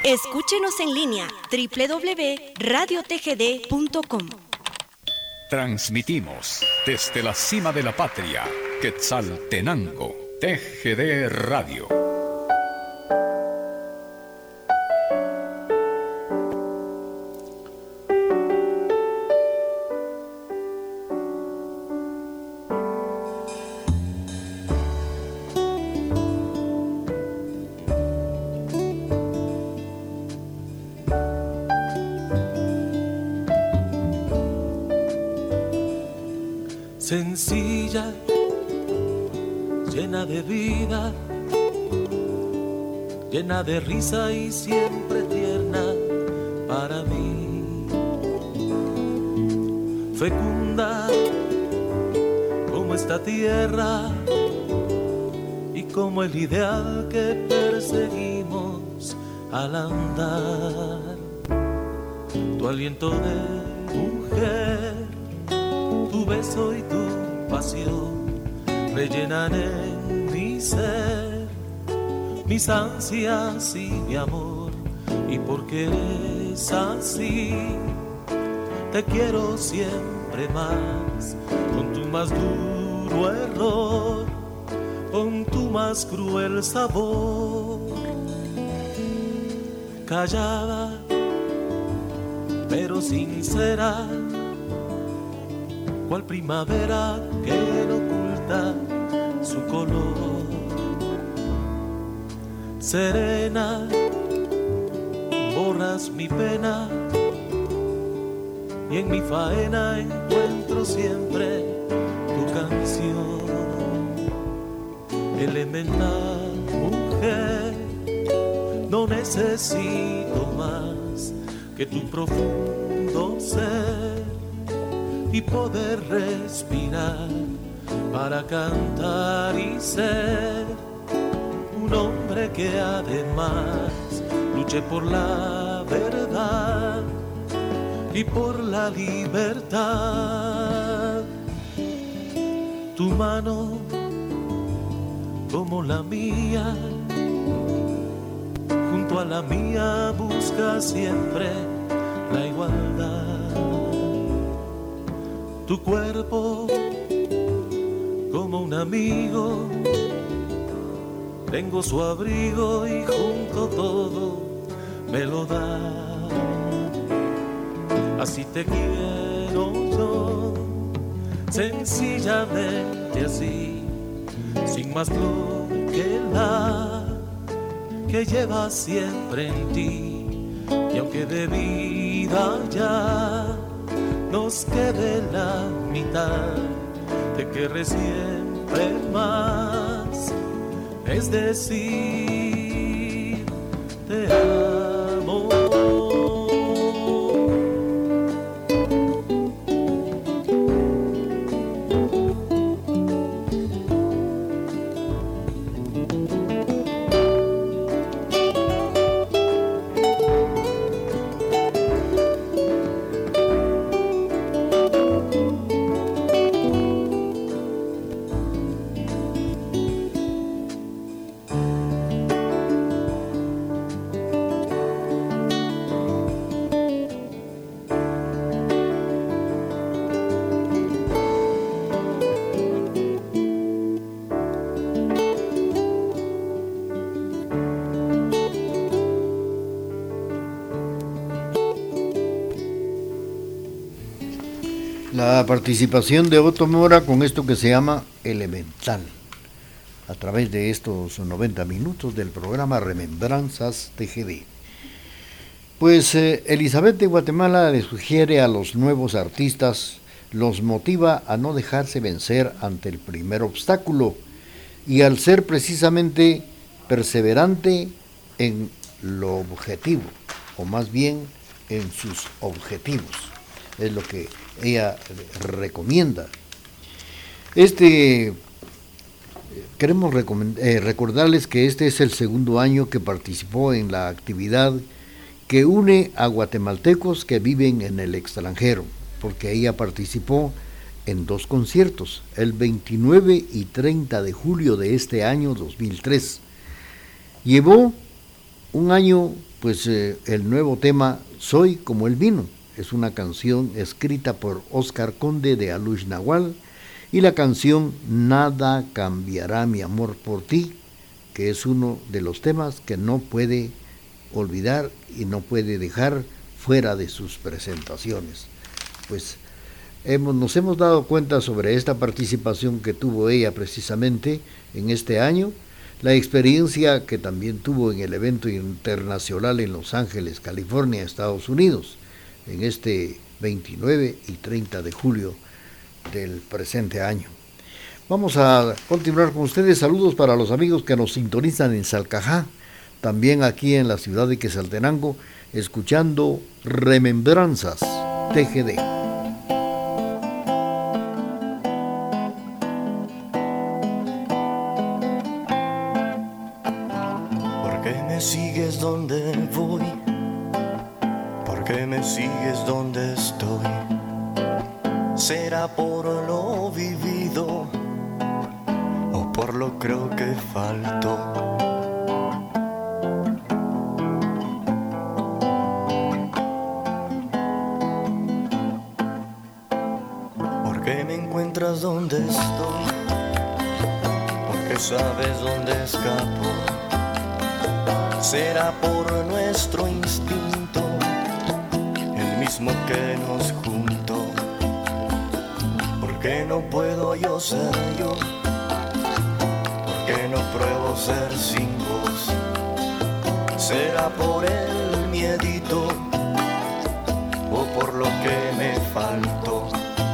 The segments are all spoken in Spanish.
Escúchenos en línea www.radiotgd.com. Transmitimos desde la cima de la patria, Quetzaltenango, TGD Radio. Sencilla, llena de vida, llena de risa y siempre tierna para mí. Fecunda como esta tierra y como el ideal que perseguimos al andar. Tu aliento de mujer, tu beso y tu pasión rellenan en mi ser mis ansias y mi amor. Y porque eres así, te quiero siempre más, con tu más duro error, con tu más cruel sabor. Callada pero sincera, cual primavera que no oculta su color. Serena, borras mi pena y en mi faena encuentro siempre tu canción. Elemental mujer, no necesito más que tu profundo ser y poder respirar para cantar y ser un hombre que además luche por la verdad y por la libertad. Tu mano como la mía, junto a la mía busca siempre la igualdad. Tu cuerpo como un amigo, tengo su abrigo y junto todo me lo da. Así te quiero yo, sencillamente así, sin más flor que la que llevas siempre en ti. Y aunque de vida ya nos quede la mitad, te querré siempre más, es decir, te amo. La participación de Otto Mora con esto que se llama Elemental, a través de estos 90 minutos del programa Remembranzas TGD. Pues Elizabeth de Guatemala le sugiere a los nuevos artistas, los motiva a no dejarse vencer ante el primer obstáculo y al ser precisamente perseverante en lo objetivo, o más bien en sus objetivos. Es lo que ella recomienda. Queremos recordarles que este es el segundo año que participó en la actividad que une a guatemaltecos que viven en el extranjero, porque ella participó en 2 conciertos, el 29 y 30 de julio de este año 2003. Llevó un año pues el nuevo tema Soy como el vino. Es una canción escrita por Oscar Conde de Alush Nahual, y la canción Nada cambiará mi amor por ti, que es uno de los temas que no puede olvidar y no puede dejar fuera de sus presentaciones. Pues nos hemos dado cuenta sobre esta participación que tuvo ella precisamente en este año, la experiencia que también tuvo en el evento internacional en Los Ángeles, California, Estados Unidos, en este 29 y 30 de julio del presente año. Vamos a continuar con ustedes. Saludos para los amigos que nos sintonizan en Salcajá, también aquí en la ciudad de Quetzaltenango, escuchando Remembranzas TGD. ¿Por qué me sigues donde voy? ¿Por qué me sigues donde estoy? ¿Será por lo vivido o por lo creo que faltó? ¿Por qué me encuentras donde estoy? ¿Por qué sabes dónde escapo? ¿Será por nuestro instinto, el mismo que nos juntó? ¿Por qué no puedo yo ser yo? ¿Por qué no pruebo ser sin vos? ¿Será por el miedito o por lo que me faltó?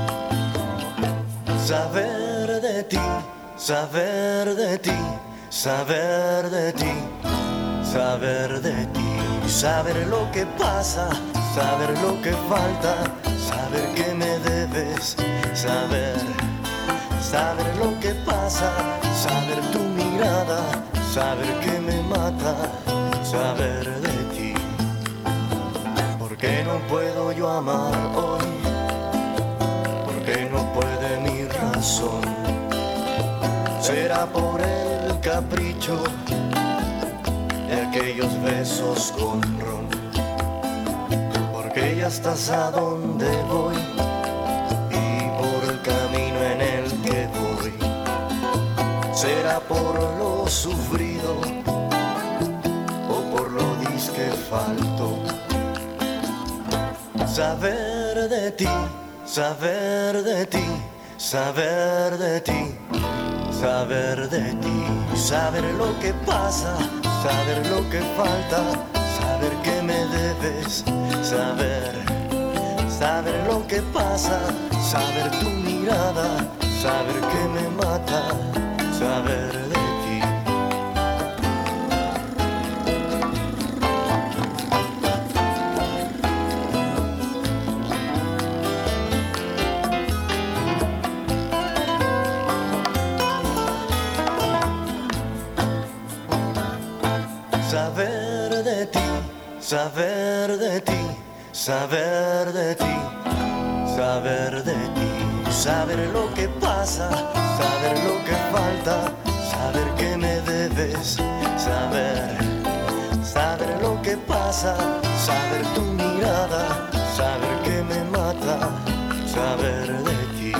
Saber de ti, saber de ti, saber de ti, saber de ti, saber lo que pasa, saber lo que falta, saber que me debes, saber lo que pasa, saber tu mirada, saber que me mata, saber de ti. ¿Por qué no puedo yo amar hoy? ¿Por qué no puede mi razón? ¿Será por el capricho de aquellos besos con ron? Porque ya estás a donde voy y por el camino en el que voy. ¿Será por lo sufrido o por lo disque falto? Saber de ti, saber de ti, saber de ti, saber de ti, saber lo que pasa, saber lo que falta, saber que me debes, saber lo que pasa, saber tu mirada, saber que me mata, saber de ti. Saber de ti, saber de ti, saber de ti, saber de ti, saber lo que pasa, saber lo que falta, saber que me debes, saber lo que pasa, saber tu mirada, saber que me mata, saber de ti.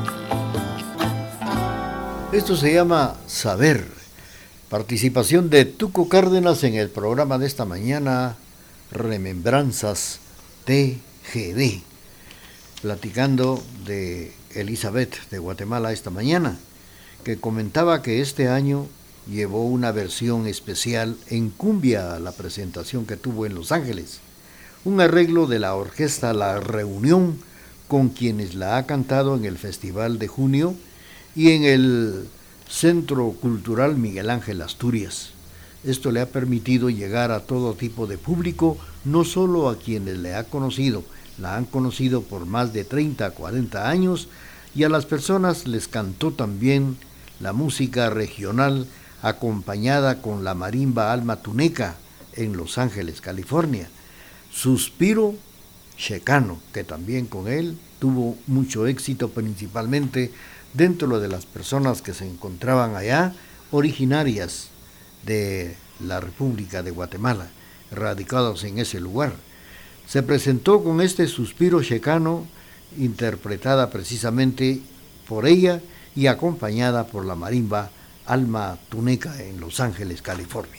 Esto se llama Saber. Participación de Tuco Cárdenas en el programa de esta mañana, Remembranzas TGD, platicando de Elizabeth de Guatemala esta mañana, que comentaba que este año llevó una versión especial en cumbia a la presentación que tuvo en Los Ángeles, un arreglo de la orquesta La Reunión, con quienes la ha cantado en el Festival de Junio y en el Centro Cultural Miguel Ángel Asturias. Esto le ha permitido llegar a todo tipo de público, no solo a quienes la han conocido por más de 30, 40 años, y a las personas les cantó también la música regional acompañada con la marimba Alma Tuneca en Los Ángeles, California. Suspiro Checano, que también con él tuvo mucho éxito, principalmente dentro de las personas que se encontraban allá, originarias de la República de Guatemala. radicados en ese lugar. Se presentó con este suspiro checano, interpretada precisamente por ella y acompañada por la marimba Alma Tuneca en Los Ángeles, California.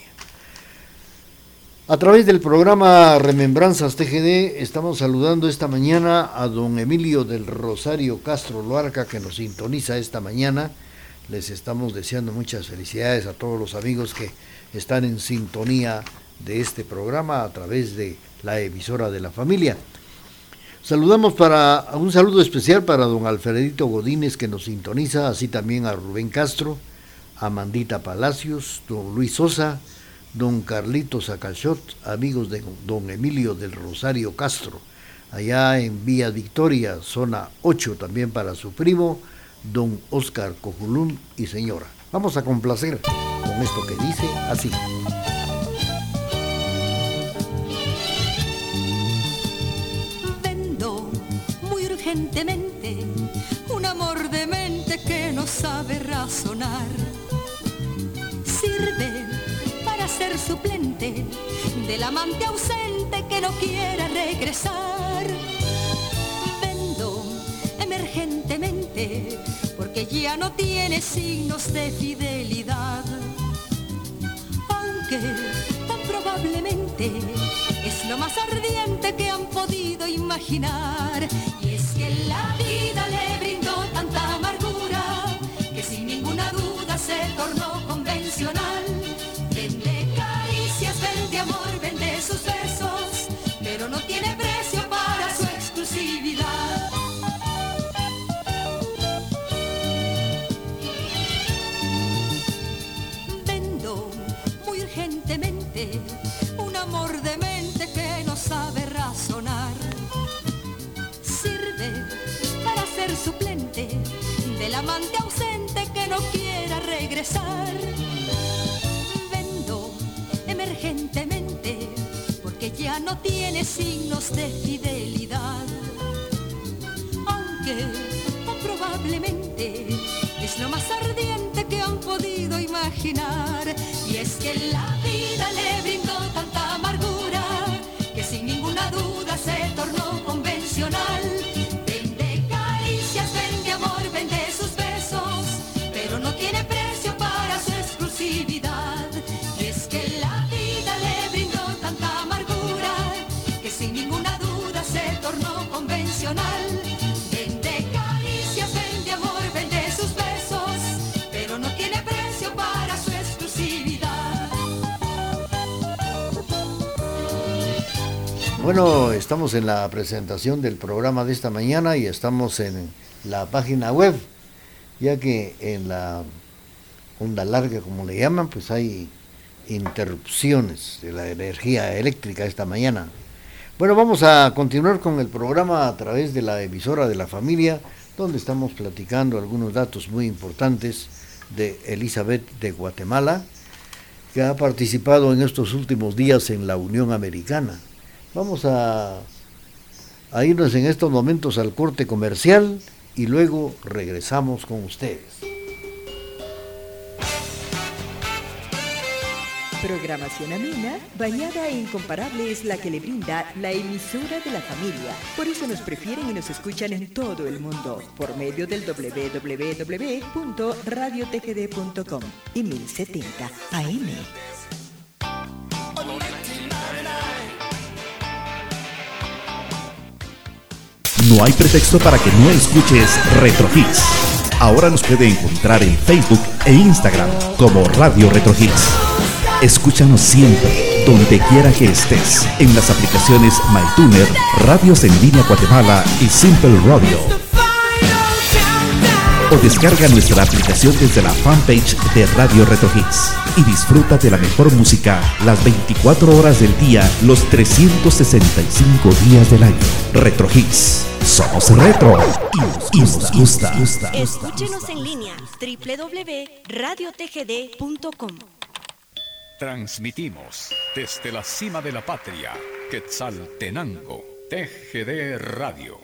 A través del programa Remembranzas TGD estamos saludando esta mañana a don Emilio del Rosario Castro Loarca, que nos sintoniza esta mañana. Les estamos deseando muchas felicidades a todos los amigos que están en sintonía de este programa a través de la emisora de la familia. Saludamos un saludo especial para don Alfredito Godínez, que nos sintoniza, así también a Rubén Castro, a Mandita Palacios, don Luis Sosa, don Carlitos Acachot, amigos de don Emilio del Rosario Castro, allá en Vía Victoria, zona 8, también para su primo, don Oscar Cojulún y señora. Vamos a complacer con esto que dice así. Vendo muy urgentemente un amor de mente que no sabe razonar. Sirve para ser suplente del amante ausente que no quiera regresar. Vendo emergentemente porque ya no tiene signos de fidelidad, aunque tan probablemente es lo más ardiente que han podido imaginar. Y es que la vida le brindó tanta amargura que sin ninguna duda se tornó convencional. Vende caricias, vende amor, vende sus besos, pero no tiene precio para su exclusividad. Vendo muy urgentemente un amor de mente que no sabe razonar. Sirve para ser suplente del amante ausente que no quiera regresar. Vendo emergentemente porque ya no tiene signos de fidelidad, aunque probablemente es lo más ardiente que han podido imaginar. Y es que la vida le brindó tanta amargura que sin ninguna duda se tornó convencional. Vende caricias, vende amor, vende sus besos, pero no tiene precio para su exclusividad. Y es que la vida le brindó tanta amargura que sin ninguna duda se tornó convencional. Vende caricias, vende amor, vende sus besos, pero no tiene precio para su exclusividad. Bueno, estamos en la presentación del programa de esta mañana y estamos en la página web, ya que en la onda larga, como le llaman, pues hay interrupciones de la energía eléctrica esta mañana. Bueno, vamos a continuar con el programa a través de la emisora de la familia, donde estamos platicando algunos datos muy importantes de Elizabeth de Guatemala, que ha participado en estos últimos días en la Unión Americana. Vamos a irnos en estos momentos al corte comercial y luego regresamos con ustedes. Programación amena, bañada e incomparable es la que le brinda la emisora de la familia. Por eso nos prefieren y nos escuchan en todo el mundo, por medio del www.radiotgd.com y 1070 AM. No hay pretexto para que no escuches Retro Hits. Ahora nos puede encontrar en Facebook e Instagram como Radio Retro Hits. Escúchanos siempre, donde quiera que estés, en las aplicaciones MyTuner, Radios en Línea Guatemala y Simple Radio. O descarga nuestra aplicación desde la fanpage de Radio Retro Hits y disfruta de la mejor música las 24 horas del día, los 365 días del año. Retro Hits. Somos retro y nos gusta. Escúchenos en línea www.radiotgd.com. Transmitimos desde la cima de la patria, Quetzaltenango, TGD Radio.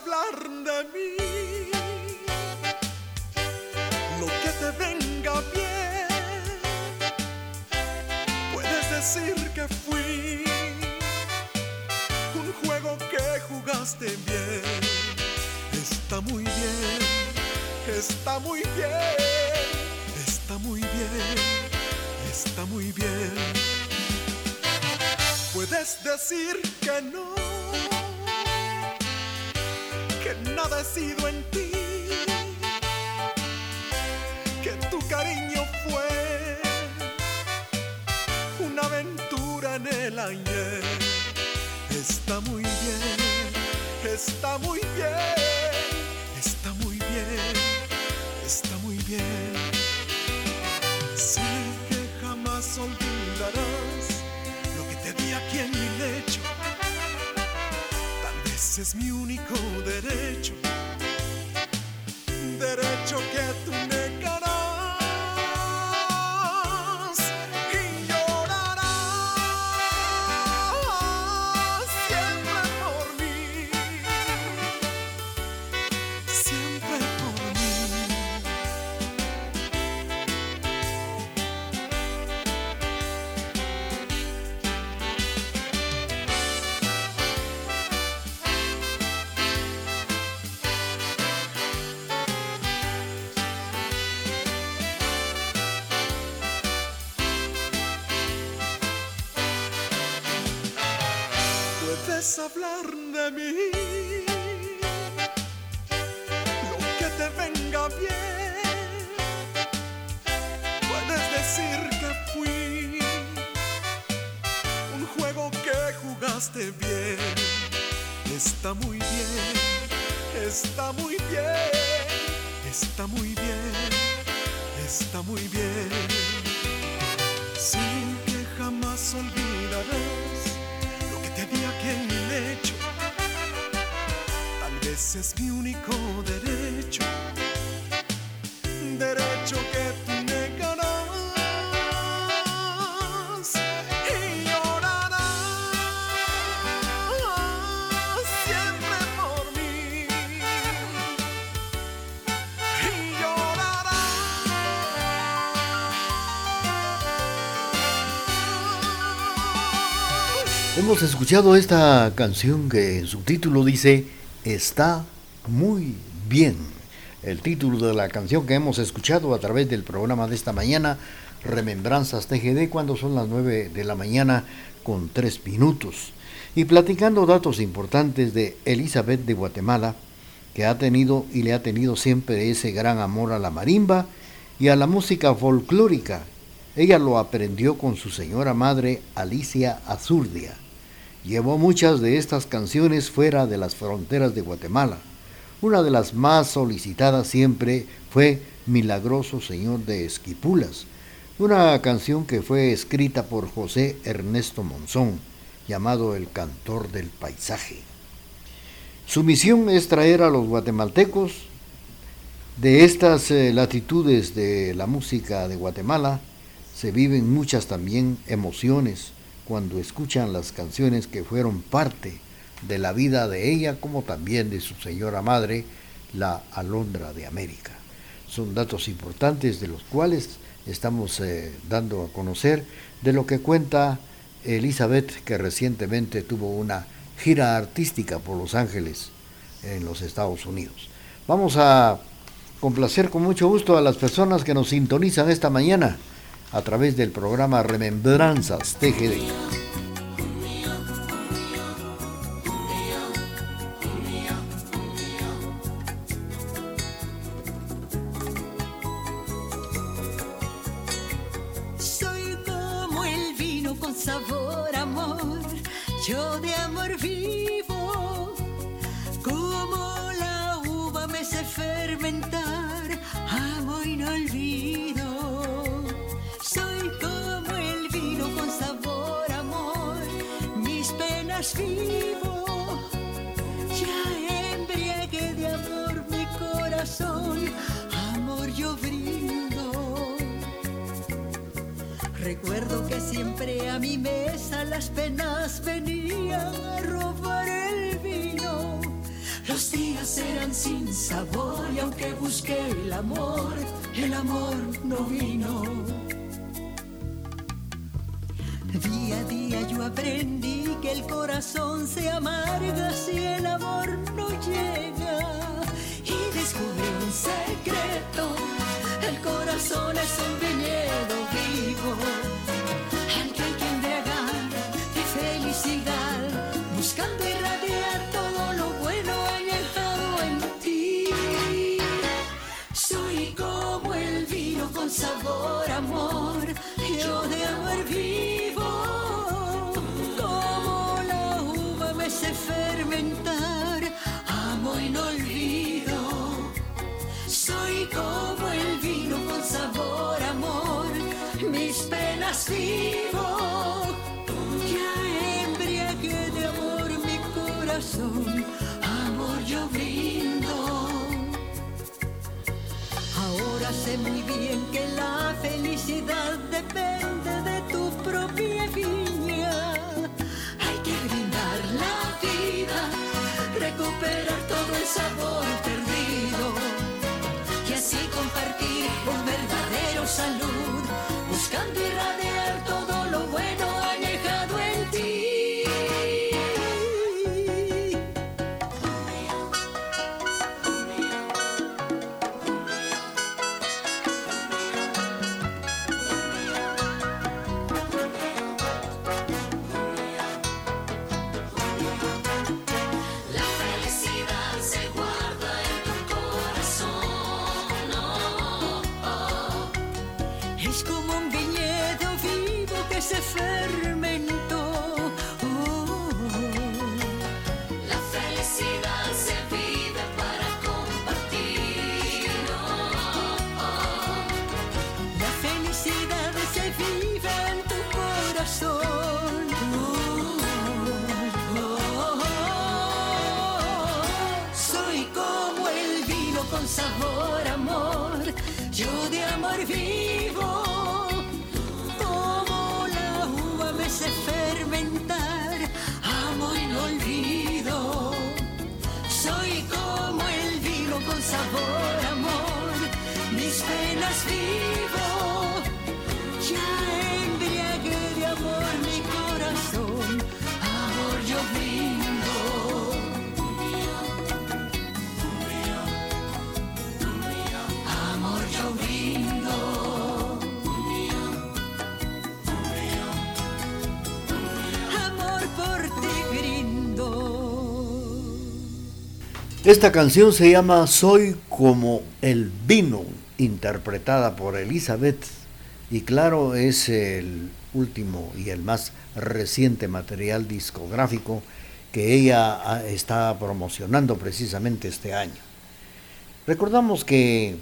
hablar de mí, lo que te venga bien. Puedes decir que fui un juego que jugaste bien. Está muy bien, está muy bien, está muy bien, está muy bien. Puedes decir que no, que nada he sido en ti, que tu cariño fue una aventura en el ayer. Está muy bien, está muy bien, está muy bien, está muy bien. Sé que jamás olvidarás lo que te di aquí en mi lecho. Tal vez es mi único derecho, derecho que tú negarás y llorarás siempre por mí, siempre por mí. Puedes hablar de mí, lo que te venga bien. Puedes decir que fui un juego que jugaste bien. Está muy bien, está muy bien, está muy bien, está muy bien. Sé que jamás olvidarás te di aquí en mi lecho. Tal vez es mi único derecho, derecho que tú negarás y llorarás siempre por mí, y llorarás. Hemos escuchado esta canción que en su título dice Está muy bien. El título de la canción que hemos escuchado a través del programa de esta mañana, Remembranzas TGD, cuando son las 9 de la mañana con 3 minutos. Y platicando datos importantes de Elizabeth de Guatemala, que ha tenido y le ha tenido siempre ese gran amor a la marimba y a la música folclórica. Ella lo aprendió con su señora madre Alicia Azurdia. Llevó muchas de estas canciones fuera de las fronteras de Guatemala. Una de las más solicitadas siempre fue Milagroso Señor de Esquipulas, una canción que fue escrita por José Ernesto Monzón, llamado El Cantor del Paisaje. Su misión es traer a los guatemaltecos de estas latitudes de la música de Guatemala. Se viven muchas también emociones cuando escuchan las canciones que fueron parte de la vida de ella, como también de su señora madre, la Alondra de América. Son datos importantes de los cuales estamos dando a conocer de lo que cuenta Elizabeth, que recientemente tuvo una gira artística por Los Ángeles, en los Estados Unidos. Vamos a complacer con mucho gusto a las personas que nos sintonizan esta mañana a través del programa Remembranzas TGD. Soy como el vino con sabor amor, yo de amor vivo, como la uva me sé fermentar, amo y no olvido. Soy como el vino con sabor amor, mis penas vivo, ya embriagué de amor mi corazón, amor yo brindo. Recuerdo que siempre a mi mesa las penas venían a robar el vino. Los días eran sin sabor y aunque busqué el amor no vino. Día a día yo aprendí que el corazón se amarga si el amor no llega. Y descubrí un secreto, el corazón es un viñedo vivo, al que hay que embriagar de felicidad, buscando irradiar todo lo bueno añejado en ti. Soy como el vino con sabor a amor, yo de amor vivo, como la uva me sé fermentar, amo y no olvido. Soy como el vino con sabor a amor, mis penas vivo, ya embriagué de amor mi corazón, amor yo brindo. Ahora sé muy bien que la felicidad depende de tu propia viña. Hay que brindar la vida, recuperar todo el sabor perdido y así compartir un verdadero salud, buscando irradiar todo lo bueno añejado en ti. Se fermentó. La felicidad se vive para compartir. La felicidad se vive en tu corazón. Soy como el vino con sabor a amor, yo de amor vivo. Se fermentar, amo y no olvido. Soy como el vino con sabor a amor, mis penas vivo, ya embriagué de amor mi corazón, amor yo brindo. Amor yo brindo. Esta canción se llama Soy como el vino, interpretada por Elizabeth, y claro, es el último y el más reciente material discográfico que ella está promocionando precisamente este año. Recordamos que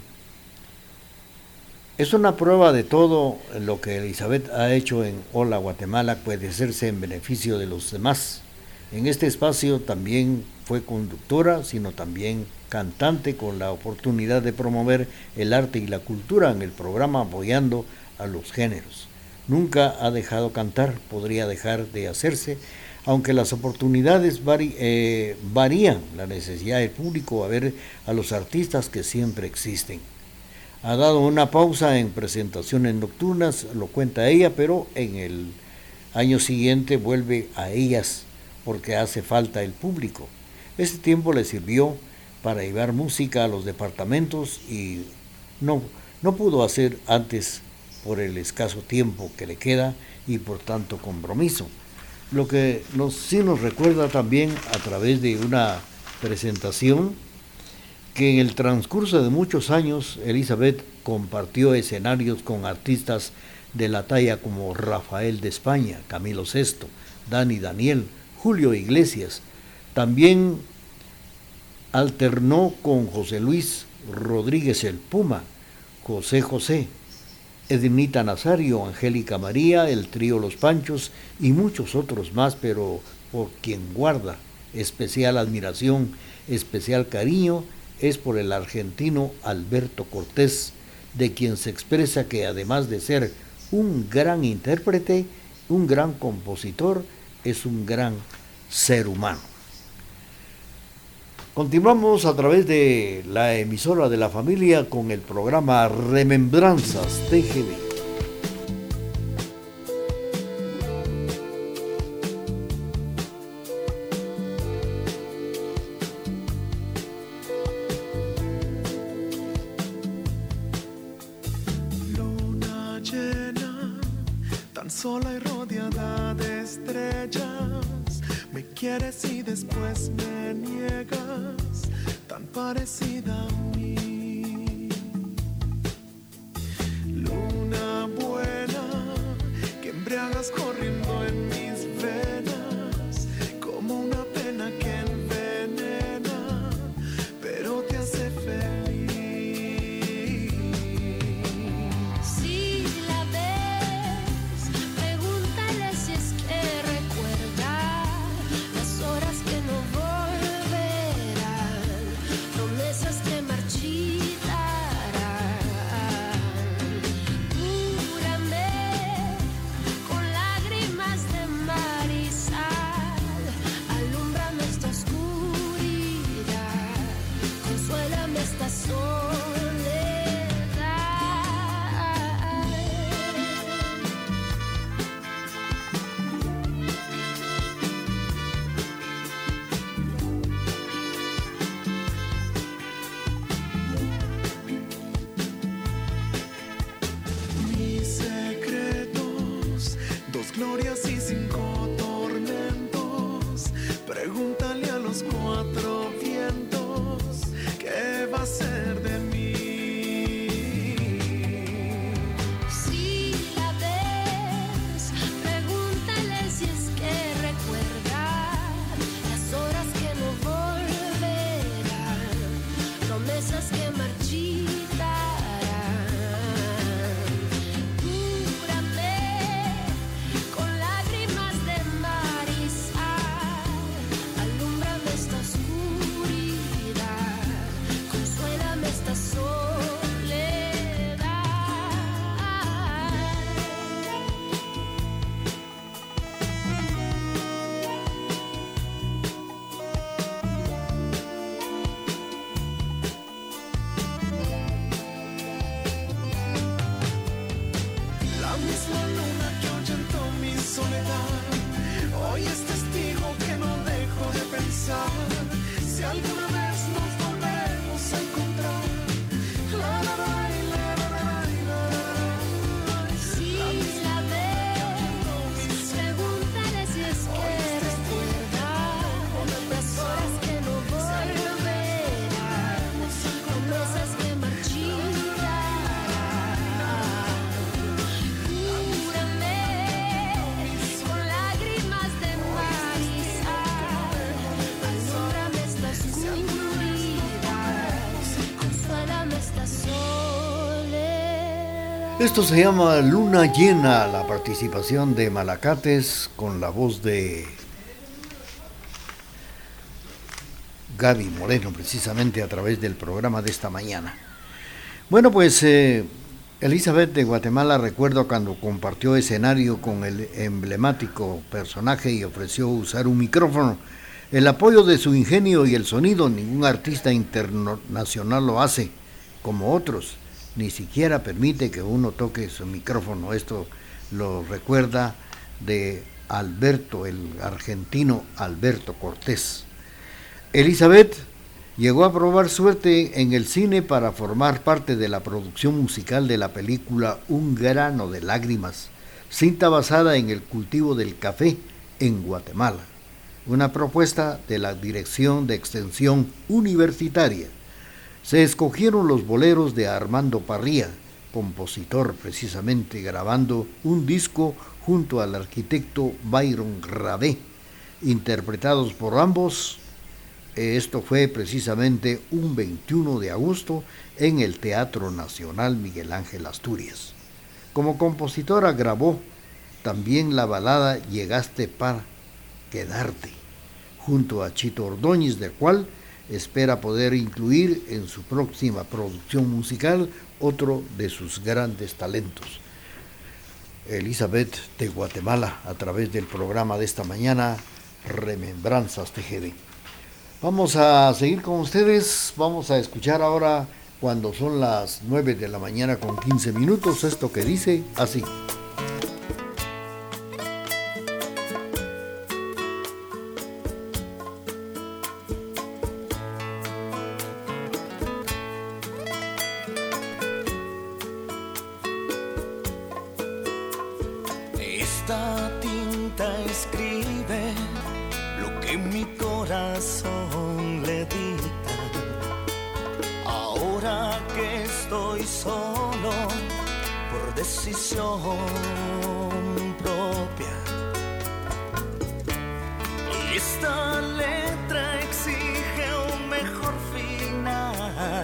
es una prueba de todo lo que Elizabeth ha hecho en Hola Guatemala puede hacerse en beneficio de los demás. En este espacio también fue conductora, sino también cantante, con la oportunidad de promover el arte y la cultura en el programa apoyando a los géneros. Nunca ha dejado cantar, podría dejar de hacerse, aunque las oportunidades varían, la necesidad del público a ver a los artistas que siempre existen. Ha dado una pausa en presentaciones nocturnas, lo cuenta ella, pero en el año siguiente vuelve a ellas porque hace falta el público. Este tiempo le sirvió para llevar música a los departamentos y no pudo hacer antes por el escaso tiempo que le queda y por tanto compromiso. Lo que sí nos recuerda también a través de una presentación que en el transcurso de muchos años Elizabeth compartió escenarios con artistas de la talla como Rafael de España, Camilo Sesto, Dani Daniel, Julio Iglesias. También alternó con José Luis Rodríguez el Puma, José José, Ednita Nazario, Angélica María, el trío Los Panchos y muchos otros más, pero por quien guarda especial admiración, especial cariño, es por el argentino Alberto Cortés, de quien se expresa que además de ser un gran intérprete, un gran compositor, es un gran ser humano. Continuamos a través de la emisora de la familia con el programa Remembranzas TGD. Luna llena, tan sola y rodeada de estrellas, me quieres y después me niegas, tan parecida a mí. Luna buena, que embriagas corriendo en mis venas, como una pena que envenena, pero te hace feliz. Si la ves, pregúntale si es que recuerda las horas que no volverán, promesas que marchitarán. Júrame con lágrimas de mar y sal, alúmbrame esta oscuridad, consuélame esta soledad. Mis secretos, 2 glorias y 5 tormentos. Pregúntale a los 4 vientos qué va a ser de mí. Si la ves, pregúntale si es que recuerda las horas que no volverán, promesas que marchitarán. Júrame con lágrimas de mar y sal, alúmbrame esta oscuridad, consuélame esta soledad. La misma luna que ahuyentó mi soledad, hoy es testigo que no dejo de pensar si alguna vez nos volvemos a encontrar. La, la, la, la, la, la, la, la. Si la ves, pregúntale si es que recuerda las horas que no volverán, promesas que marchitarán. Júrame con lágrimas de mar y sal, alúmbrame esta oscuridad, consuélame esta soledad. Esto se llama Luna Llena, la participación de Malacates con la voz de Gaby Moreno, precisamente a través del programa de esta mañana. Bueno, pues Elizabeth de Guatemala, recuerdo cuando compartió escenario con el emblemático personaje y ofreció usar un micrófono. El apoyo de su ingenio y el sonido, ningún artista internacional lo hace como otros, ni siquiera permite que uno toque su micrófono. Esto lo recuerda de Alberto, el argentino Alberto Cortés. Elizabeth llegó a probar suerte en el cine para formar parte de la producción musical de la película Un grano de lágrimas, cinta basada en el cultivo del café en Guatemala, una propuesta de la Dirección de Extensión Universitaria. Se escogieron los boleros de Armando Parría, compositor precisamente, grabando un disco junto al arquitecto Byron Rabé, interpretados por ambos. Esto fue precisamente un 21 de agosto en el Teatro Nacional Miguel Ángel Asturias. Como compositora grabó también la balada Llegaste para quedarte, junto a Chito Ordóñez, del cual espera poder incluir en su próxima producción musical otro de sus grandes talentos. Elizabeth de Guatemala, a través del programa de esta mañana, Remembranzas TGD. Vamos a seguir con ustedes, vamos a escuchar ahora cuando son las 9 de la mañana con 15 minutos, esto que dice así. Esta tinta escribe lo que mi corazón le dicta. Ahora que estoy solo por decisión propia, y esta letra exige un mejor final,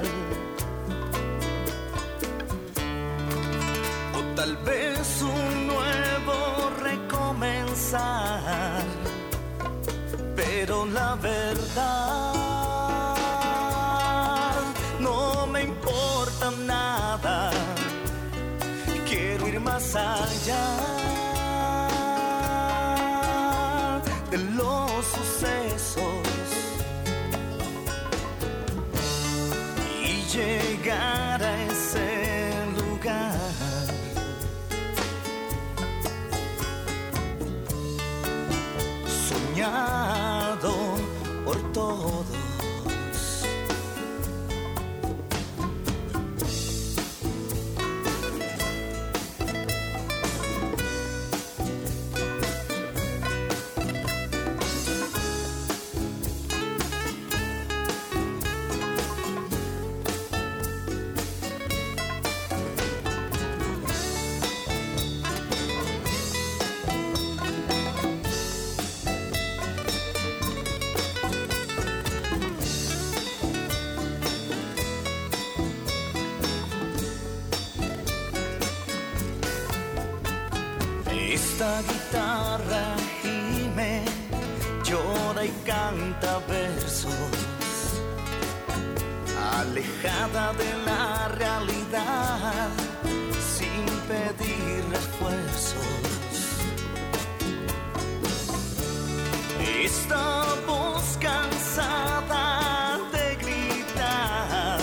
o tal vez un nuevo recomenzar, pero la verdad no me importa nada. Quiero ir más allá de los sucesos y llegar a ese lugar soñado por todos. Esta guitarra gime, llora y canta versos, alejada de la realidad, sin pedir refuerzos. Esta voz cansada de gritar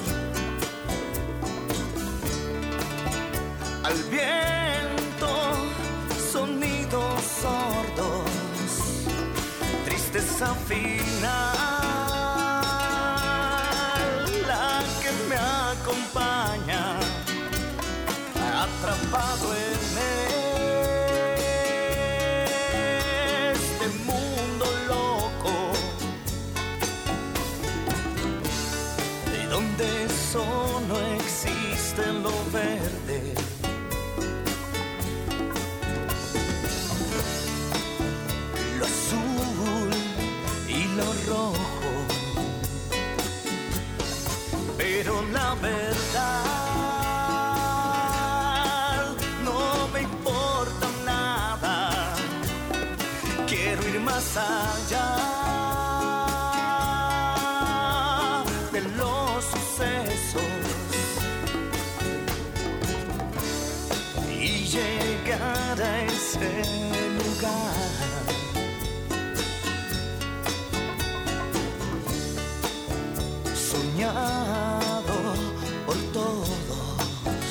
al viento, sonidos sordos, tristeza final, la que me acompaña, atrapado en este mundo loco, de donde solo existe lo verde. Rojo, pero la verdad no me importa nada. Quiero ir más allá de los sucesos y llegar a ese lugar soñado por todos,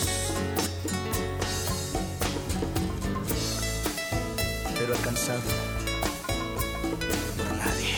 pero alcanzado por nadie.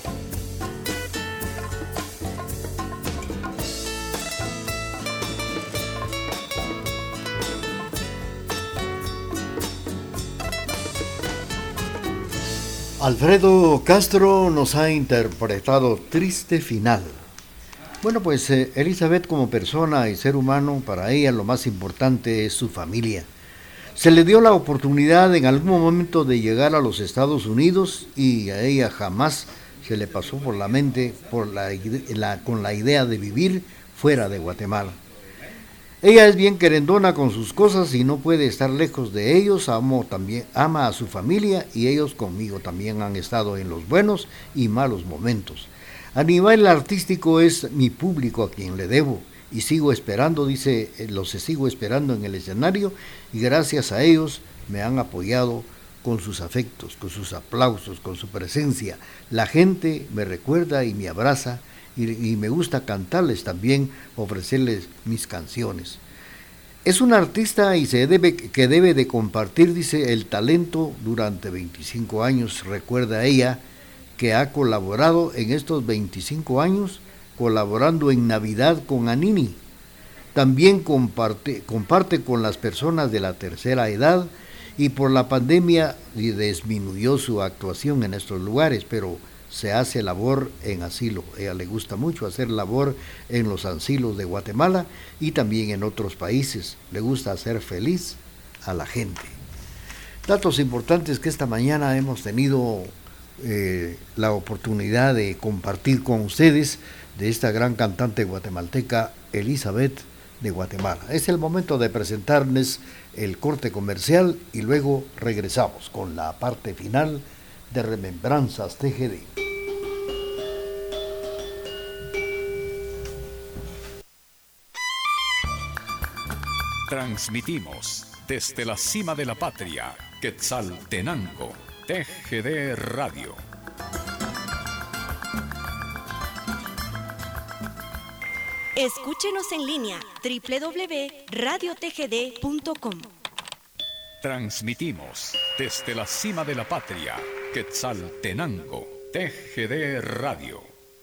Alfredo Castro nos ha interpretado Triste Final. Bueno, pues Elizabeth como persona y ser humano, para ella lo más importante es su familia. Se le dio la oportunidad en algún momento de llegar a los Estados Unidos y a ella jamás se le pasó por la mente con la idea de vivir fuera de Guatemala. Ella es bien querendona con sus cosas y no puede estar lejos de ellos. Ama a su familia y ellos conmigo también han estado en los buenos y malos momentos. A nivel artístico es mi público a quien le debo y sigo esperando, sigo esperando en el escenario y gracias a ellos me han apoyado con sus afectos, con sus aplausos, con su presencia. La gente me recuerda y me abraza y me gusta cantarles también, ofrecerles mis canciones. Es una artista y que debe de compartir, dice, el talento durante 25 años. Recuerda ella que ha colaborado en estos 25 años, colaborando en Navidad con Anini. También comparte con las personas de la tercera edad, y por la pandemia disminuyó su actuación en estos lugares, pero se hace labor en asilo. A ella le gusta mucho hacer labor en los asilos de Guatemala y también en otros países. Le gusta hacer feliz a la gente. Datos importantes que esta mañana hemos tenido la oportunidad de compartir con ustedes de esta gran cantante guatemalteca Elizabeth de Guatemala. Es el momento de presentarles el corte comercial y luego regresamos con la parte final de Remembranzas TGD. Transmitimos desde la cima de la patria, Quetzaltenango, TGD Radio. Escúchenos en línea www.radiotgd.com. Transmitimos desde la cima de la patria, Quetzaltenango, TGD Radio.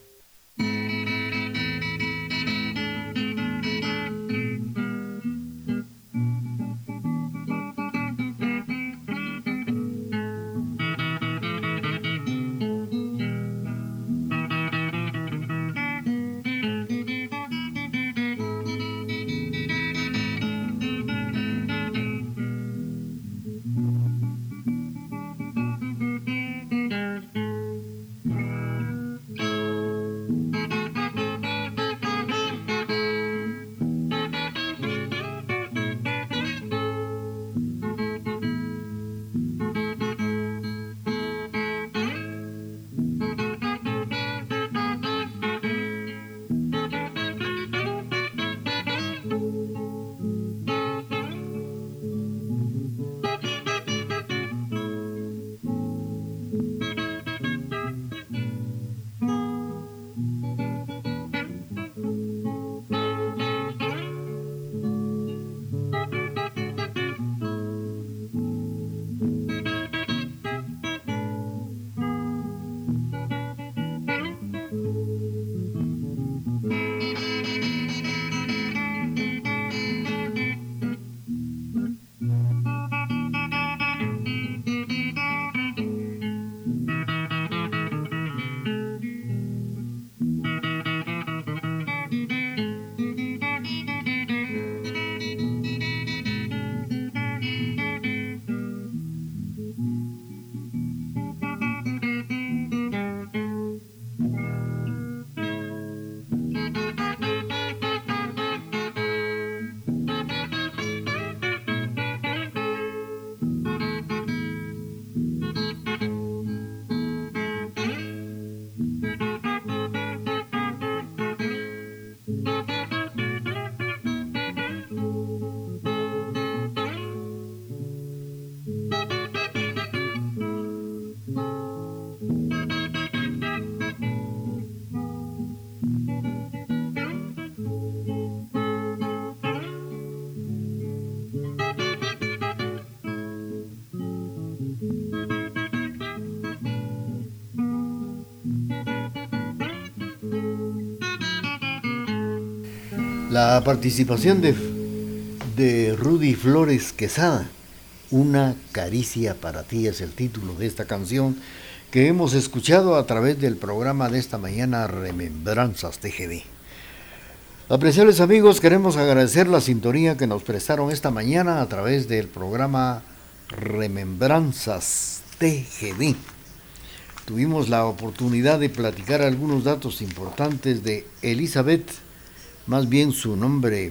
La participación de Rudy Flores Quesada, Una caricia para ti, es el título de esta canción que hemos escuchado a través del programa de esta mañana Remembranzas TGD. Apreciables amigos, queremos agradecer la sintonía que nos prestaron esta mañana a través del programa Remembranzas TGD. Tuvimos la oportunidad de platicar algunos datos importantes de Elizabeth. Más bien su nombre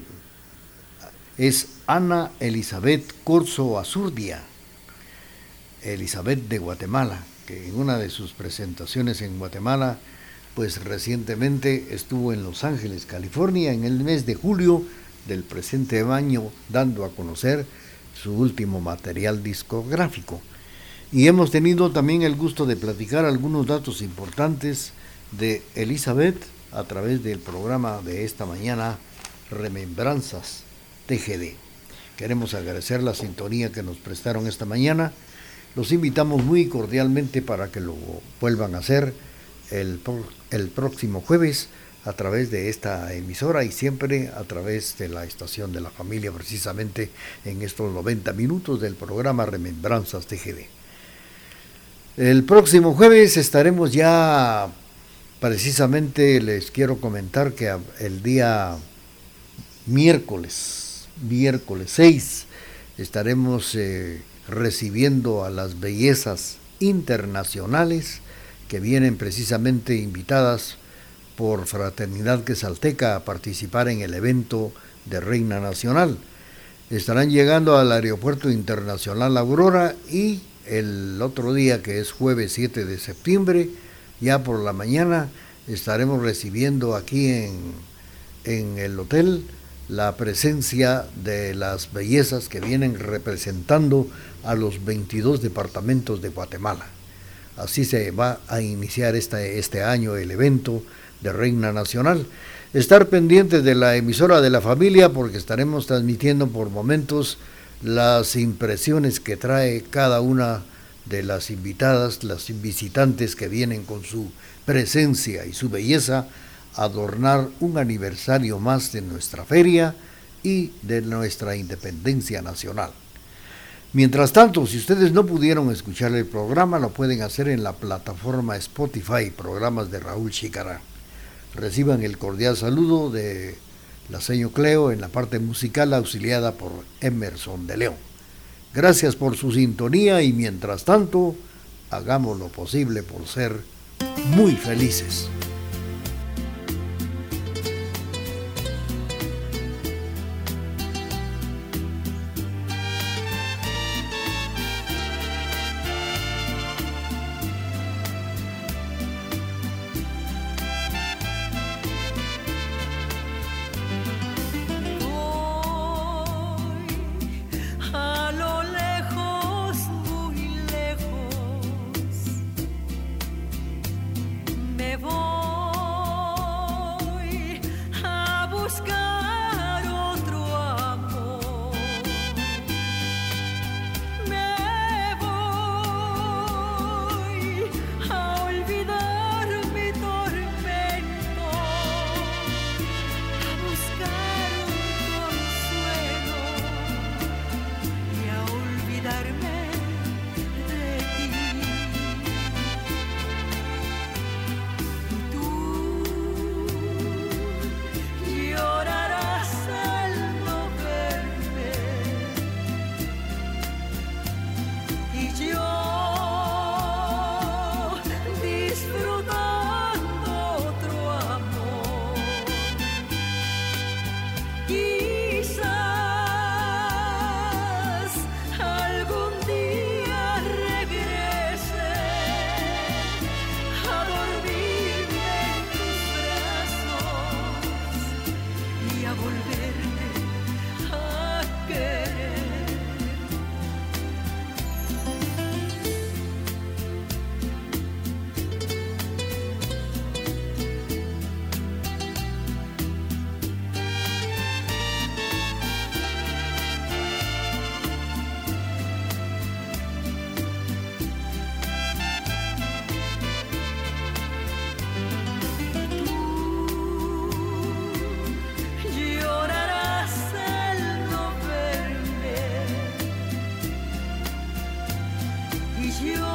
es Ana Elizabeth Corzo Azurdia, Elizabeth de Guatemala, que en una de sus presentaciones en Guatemala, pues recientemente estuvo en Los Ángeles, California, en el mes de julio del presente año, dando a conocer su último material discográfico. Y hemos tenido también el gusto de platicar algunos datos importantes de Elizabeth a través del programa de esta mañana, Remembranzas TGD. Queremos agradecer la sintonía que nos prestaron esta mañana. Los invitamos muy cordialmente para que lo vuelvan a hacer el próximo jueves a través de esta emisora y siempre a través de la estación de la familia, precisamente en estos 90 minutos del programa Remembranzas TGD. El próximo jueves estaremos ya, precisamente les quiero comentar que el día miércoles 6 estaremos recibiendo a las bellezas internacionales que vienen precisamente invitadas por Fraternidad Quetzalteca a participar en el evento de Reina Nacional. Estarán llegando al Aeropuerto Internacional Aurora y el otro día, que es jueves 7 de septiembre, ya por la mañana estaremos recibiendo aquí en el hotel la presencia de las bellezas que vienen representando a los 22 departamentos de Guatemala. Así se va a iniciar este año el evento de Reina Nacional. Estar pendientes de la emisora de la familia porque estaremos transmitiendo por momentos las impresiones que trae cada una de las invitadas, las visitantes que vienen con su presencia y su belleza a adornar un aniversario más de nuestra feria y de nuestra independencia nacional. Mientras tanto, si ustedes no pudieron escuchar el programa, lo pueden hacer en la plataforma Spotify, programas de Raúl Chicará. Reciban el cordial saludo de la señora Cleo en la parte musical, auxiliada por Emerson de León. Gracias por su sintonía y mientras tanto, hagamos lo posible por ser muy felices. You